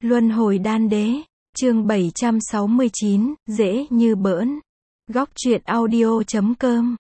Luân hồi đan đế, chương 769, dễ như bỡn. Góc truyện audio.com.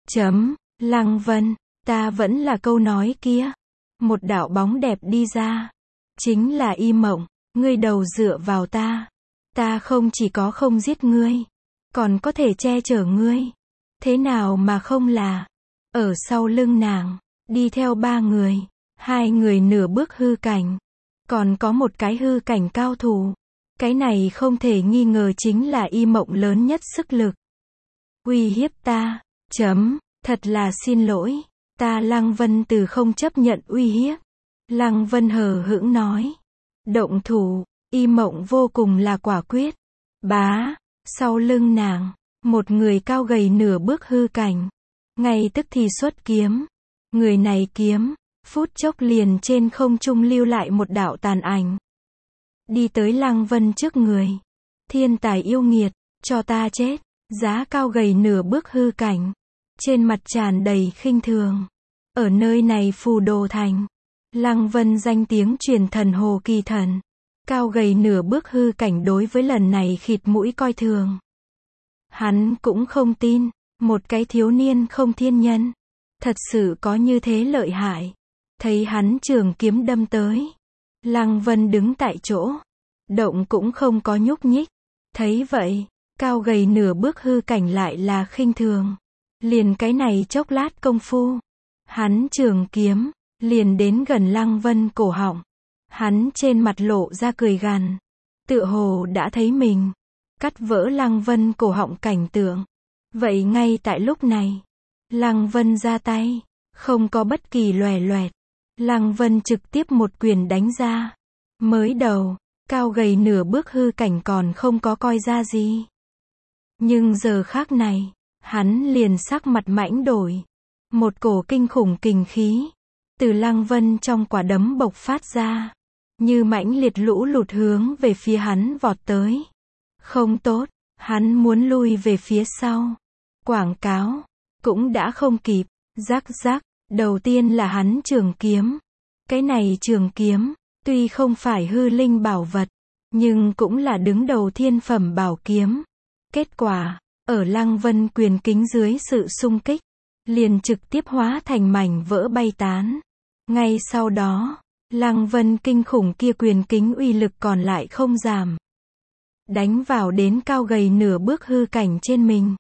Lăng Vân, ta vẫn là câu nói kia. Một đạo bóng đẹp đi ra. Chính là Y Mộng, ngươi đầu dựa vào ta. Ta không chỉ có không giết ngươi, còn có thể che chở ngươi. Thế nào mà không là. Ở sau lưng nàng, đi theo 3 người. 2 người nửa bước hư cảnh. Còn có một cái hư cảnh cao thủ. Cái này không thể nghi ngờ chính là Y Mộng lớn nhất sức lực. Uy hiếp ta. Thật là xin lỗi. Ta Lăng Vân từ không chấp nhận uy hiếp. Lăng Vân hờ hững nói. Động thủ. Y Mộng vô cùng là quả quyết. Bá. Sau lưng nàng, một người cao gầy nửa bước hư cảnh. Ngay tức thì xuất kiếm. Người này kiếm, phút chốc liền trên không trung lưu lại một đạo tàn ảnh. Đi tới Lăng Vân trước người. Thiên tài yêu nghiệt, cho ta chết. Giá cao gầy nửa bước hư cảnh. Trên mặt tràn đầy khinh thường. Ở nơi này Phù Đồ Thành, Lăng Vân danh tiếng truyền thần hồ kỳ thần. Cao gầy nửa bước hư cảnh đối với lần này khịt mũi coi thường. Hắn cũng không tin, một cái thiếu niên không thiên nhân, thật sự có như thế lợi hại. Thấy hắn trường kiếm đâm tới. Lăng Vân đứng tại chỗ. Động cũng không có nhúc nhích. Thấy vậy, cao gầy nửa bước hư cảnh lại là khinh thường. Liền cái này chốc lát công phu. Hắn trường kiếm, liền đến gần Lăng Vân cổ họng. Hắn trên mặt lộ ra cười gằn. Tựa hồ đã thấy mình cắt vỡ Lăng Vân cổ họng cảnh tượng. Vậy ngay tại lúc này, Lăng Vân ra tay. Không có bất kỳ loè loẹt. Lăng Vân trực tiếp một quyền đánh ra. Mới đầu, cao gầy nửa bước hư cảnh còn không có coi ra gì. Nhưng giờ khác này, hắn liền sắc mặt mãnh đổi. Một cổ kinh khủng kình khí từ Lăng Vân trong quả đấm bộc phát ra. Như mãnh liệt lũ lụt hướng về phía hắn vọt tới. Không tốt, hắn muốn lui về phía sau. Quảng cáo, cũng đã không kịp. Rắc rắc, đầu tiên là hắn trường kiếm. Cái này trường kiếm, tuy không phải hư linh bảo vật, nhưng cũng là đứng đầu thiên phẩm bảo kiếm. Kết quả, ở Lăng Vân quyền kính dưới sự xung kích, liền trực tiếp hóa thành mảnh vỡ bay tán. Ngay sau đó, Lăng Vân kinh khủng kia quyền kính uy lực còn lại không giảm. Đánh vào đến cao gầy nửa bước hư cảnh trên mình.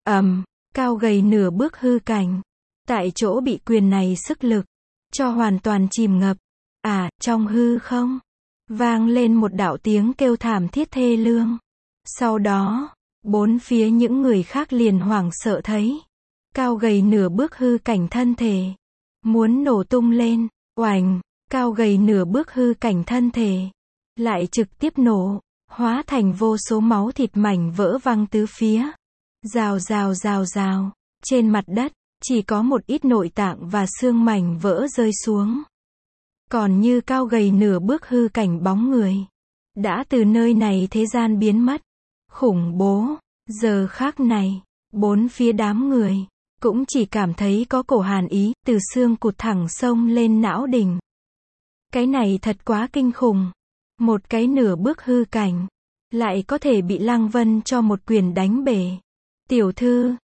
Cao gầy nửa bước hư cảnh. Tại chỗ bị quyền này sức lực cho hoàn toàn chìm ngập. Trong hư không, vang lên một đạo tiếng kêu thảm thiết thê lương. Sau đó, bốn phía những người khác liền hoảng sợ thấy. Cao gầy nửa bước hư cảnh thân thể muốn nổ tung lên. Oành, cao gầy nửa bước hư cảnh thân thể lại trực tiếp nổ, hóa thành vô số máu thịt mảnh vỡ văng tứ phía. Rào rào rào rào, trên mặt đất chỉ có một ít nội tạng và xương mảnh vỡ rơi xuống. Còn như cao gầy nửa bước hư cảnh bóng người đã từ nơi này thế gian biến mất. Khủng bố. Giờ khác này, bốn phía đám người cũng chỉ cảm thấy có cổ hàn ý từ xương cụt thẳng xông lên não đỉnh. Cái này thật quá kinh khủng. Một cái nửa bước hư cảnh lại có thể bị Lăng Vân cho một quyền đánh bể. Tiểu thư,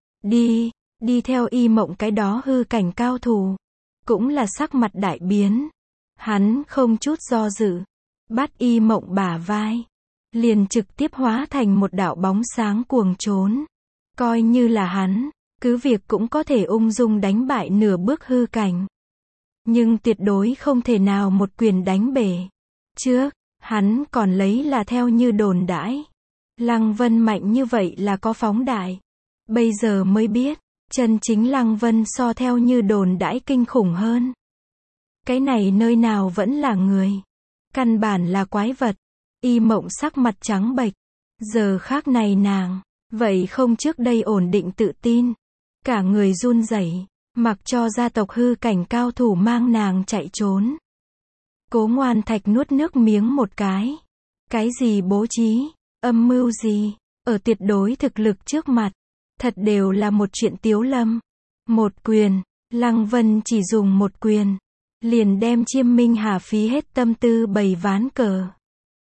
đi theo Y Mộng cái đó hư cảnh cao thủ, cũng là sắc mặt đại biến. Hắn không chút do dự, bắt Y Mộng bả vai, liền trực tiếp hóa thành một đạo bóng sáng cuồng trốn. Coi như là hắn, cứ việc cũng có thể ung dung đánh bại nửa bước hư cảnh. Nhưng tuyệt đối không thể nào một quyền đánh bể. Trước, hắn còn lấy là theo như đồn đãi. Lăng Vân mạnh như vậy là có phóng đại. Bây giờ mới biết, chân chính Lăng Vân so theo như đồn đãi kinh khủng hơn. Cái này nơi nào vẫn là người. Căn bản là quái vật. Y Mộng sắc mặt trắng bệch. Giờ khác này nàng, vậy không trước đây ổn định tự tin. Cả người run rẩy, mặc cho gia tộc hư cảnh cao thủ mang nàng chạy trốn. Cố Ngoan Thạch nuốt nước miếng một cái. Cái gì bố trí, âm mưu gì, ở tuyệt đối thực lực trước mặt, thật đều là một chuyện tiếu lâm. Một quyền, Lăng Vân chỉ dùng một quyền, liền đem Chiêm Minh Hà phí hết tâm tư bày ván cờ.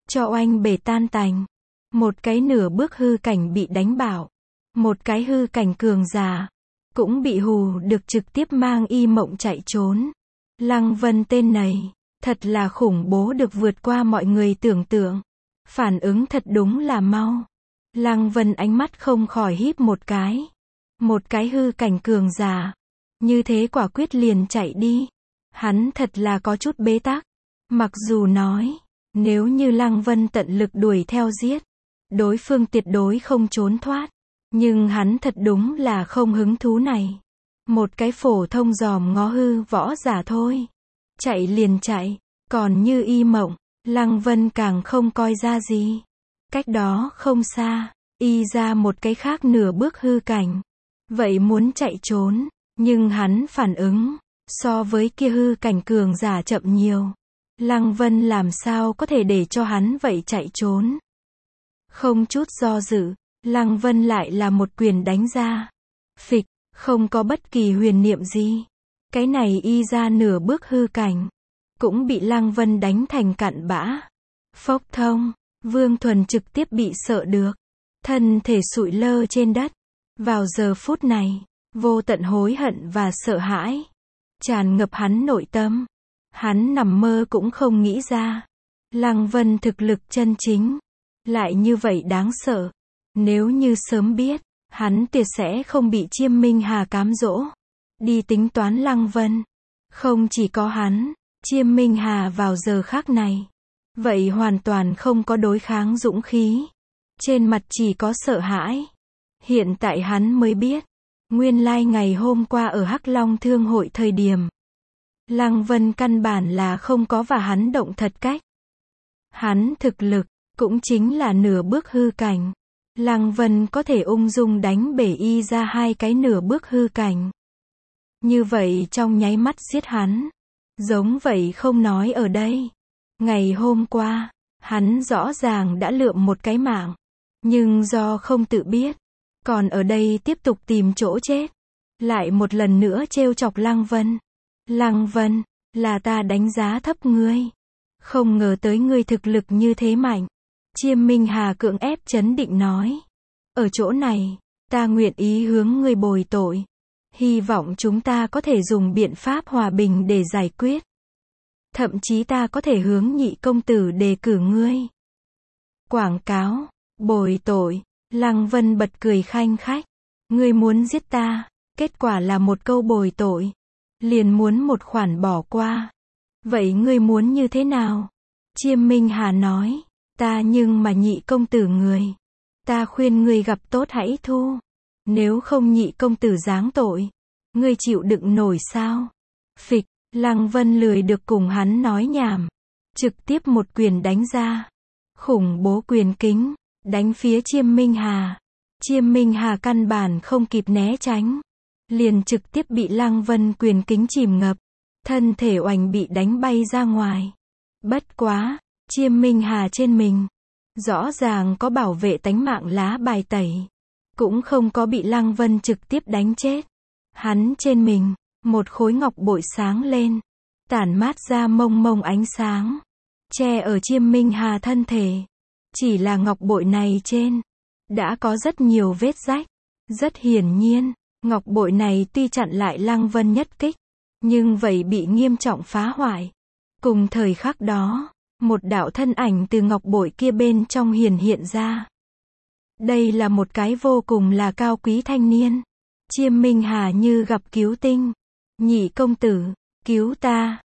cho oanh bể tan tành. Một cái nửa bước hư cảnh bị đánh bạo. Một cái hư cảnh cường giả cũng bị hù được trực tiếp mang y mộng chạy trốn. Lăng Vân tên này, thật là khủng bố được vượt qua mọi người tưởng tượng. Phản ứng thật đúng là mau. Lăng Vân ánh mắt không khỏi híp một cái. Một cái hư cảnh cường giả. Như thế quả quyết liền chạy đi. Hắn thật là có chút bế tắc. Mặc dù nói, nếu như Lăng Vân tận lực đuổi theo giết, đối phương tuyệt đối không trốn thoát. Nhưng hắn thật đúng là không hứng thú này. Một cái phổ thông dòm ngó hư võ giả thôi. Chạy liền chạy, còn như y mộng, Lăng Vân càng không coi ra gì. Cách đó không xa, y ra một cái khác nửa bước hư cảnh. Vậy muốn chạy trốn, nhưng hắn phản ứng, so với kia hư cảnh cường giả chậm nhiều. Lăng Vân làm sao có thể để cho hắn vậy chạy trốn. Không chút do dự, Lăng Vân lại là một quyền đánh ra. Phịch, không có bất kỳ huyền niệm gì. Cái này y ra nửa bước hư cảnh, cũng bị Lăng Vân đánh thành cặn bã. Phốc thông, Vương Thuần trực tiếp bị sợ được. Thân thể sụi lơ trên đất. Vào giờ phút này, vô tận hối hận và sợ hãi tràn ngập hắn nội tâm. Hắn nằm mơ cũng không nghĩ ra. Lăng Vân thực lực chân chính lại như vậy đáng sợ. Nếu như sớm biết, hắn tuyệt sẽ không bị Chiêm Minh Hà cám dỗ. Đi tính toán Lăng Vân. Không chỉ có hắn, Chiêm Minh Hà vào giờ khắc này. Vậy hoàn toàn không có đối kháng dũng khí. Trên mặt chỉ có sợ hãi. Hiện tại hắn mới biết. Nguyên lai ngày hôm qua ở Hắc Long Thương hội thời điểm. Lăng Vân căn bản là không có và hắn động thật cách. Hắn thực lực, cũng chính là nửa bước hư cảnh. Lăng Vân có thể ung dung đánh bể y ra hai cái nửa bước hư cảnh. Như vậy trong nháy mắt giết hắn. Giống vậy không nói ở đây. Ngày hôm qua, hắn rõ ràng đã lượm một cái mạng. Nhưng do không tự biết, còn ở đây tiếp tục tìm chỗ chết. Lại một lần nữa trêu chọc Lăng Vân. Lăng Vân, là ta đánh giá thấp ngươi. Không ngờ tới ngươi thực lực như thế mạnh. Chiêm Minh Hà cưỡng ép trấn định nói. Ở chỗ này, ta nguyện ý hướng ngươi bồi tội. Hy vọng chúng ta có thể dùng biện pháp hòa bình để giải quyết. Thậm chí ta có thể hướng nhị công tử đề cử ngươi. Quảng cáo, bồi tội, Lăng Vân bật cười khanh khách. Ngươi muốn giết ta, kết quả là một câu bồi tội. Liền muốn một khoản bỏ qua. Vậy ngươi muốn như thế nào? Chiêm Minh Hà nói. Ta nhưng mà nhị công tử người. Ta khuyên ngươi gặp tốt hãy thu. Nếu không nhị công tử giáng tội. Ngươi chịu đựng nổi sao? Phịch, Lăng Vân lười được cùng hắn nói nhảm. Trực tiếp một quyền đánh ra. Khủng bố quyền kính. Đánh phía Chiêm Minh Hà. Chiêm Minh Hà căn bản không kịp né tránh. Liền trực tiếp bị Lăng Vân quyền kính chìm ngập. Thân thể oành bị đánh bay ra ngoài. Bất quá, Chiêm Minh Hà trên mình. Rõ ràng có bảo vệ tánh mạng lá bài tẩy. Cũng không có bị Lăng Vân trực tiếp đánh chết. Hắn trên mình, một khối ngọc bội sáng lên. Tản mát ra mông mông ánh sáng. Che ở Chiêm Minh Hà thân thể. Chỉ là ngọc bội này trên. Đã có rất nhiều vết rách. Rất hiển nhiên, ngọc bội này tuy chặn lại Lăng Vân nhất kích. Nhưng vậy bị nghiêm trọng phá hoại. Cùng thời khắc đó, một đạo thân ảnh từ ngọc bội kia bên trong hiện ra. Đây là một cái vô cùng là cao quý thanh niên. Chiêm Minh Hà như gặp cứu tinh. Nhị công tử, cứu ta,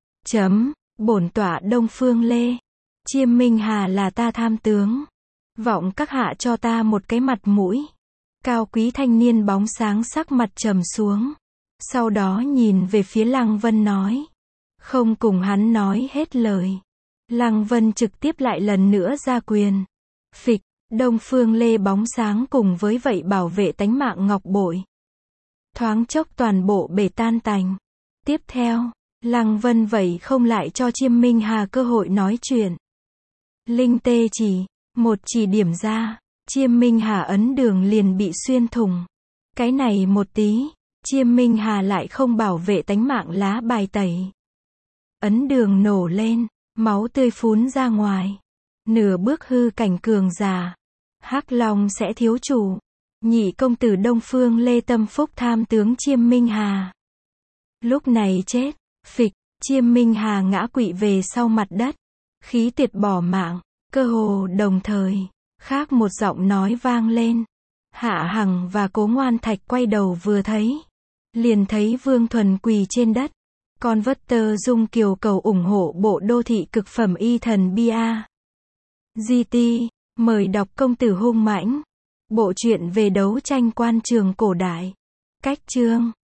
bổn tọa Đông Phương Lê. Chiêm Minh Hà là ta tham tướng. Vọng các hạ cho ta một cái mặt mũi. Cao quý thanh niên bóng sáng sắc mặt trầm xuống. Sau đó nhìn về phía Lăng Vân nói. Không cùng hắn nói hết lời. Lăng Vân trực tiếp lại lần nữa ra quyền. Phịch, Đông Phương Lê bóng sáng cùng với vậy bảo vệ tánh mạng ngọc bội. Thoáng chốc toàn bộ bể tan tành. Tiếp theo, Lăng Vân vậy không lại cho Chiêm Minh Hà cơ hội nói chuyện. Linh tê chỉ, một chỉ điểm ra, Chiêm Minh Hà ấn đường liền bị xuyên thủng. Cái này một tí, Chiêm Minh Hà lại không bảo vệ tánh mạng lá bài tẩy. Ấn đường nổ lên, máu tươi phún ra ngoài. Nửa bước hư cảnh cường giả. Hắc Long sẽ thiếu chủ. Nhị công tử Đông Phương Lê Tâm Phúc tham tướng Chiêm Minh Hà. Lúc này chết. Phịch, Chiêm Minh Hà ngã quỵ về sau mặt đất. Khí tuyệt bỏ mạng. Cơ hồ đồng thời. Khác một giọng nói vang lên. Hạ Hằng và Cố Ngoan Thạch quay đầu vừa thấy. Liền thấy Vương Thuần quỳ trên đất. Con vất tơ dung kiều cầu ủng hộ bộ đô thị cực phẩm y thần bia. GT, mời đọc Công tử hung mãnh. Bộ truyện về đấu tranh quan trường cổ đại. Cách chương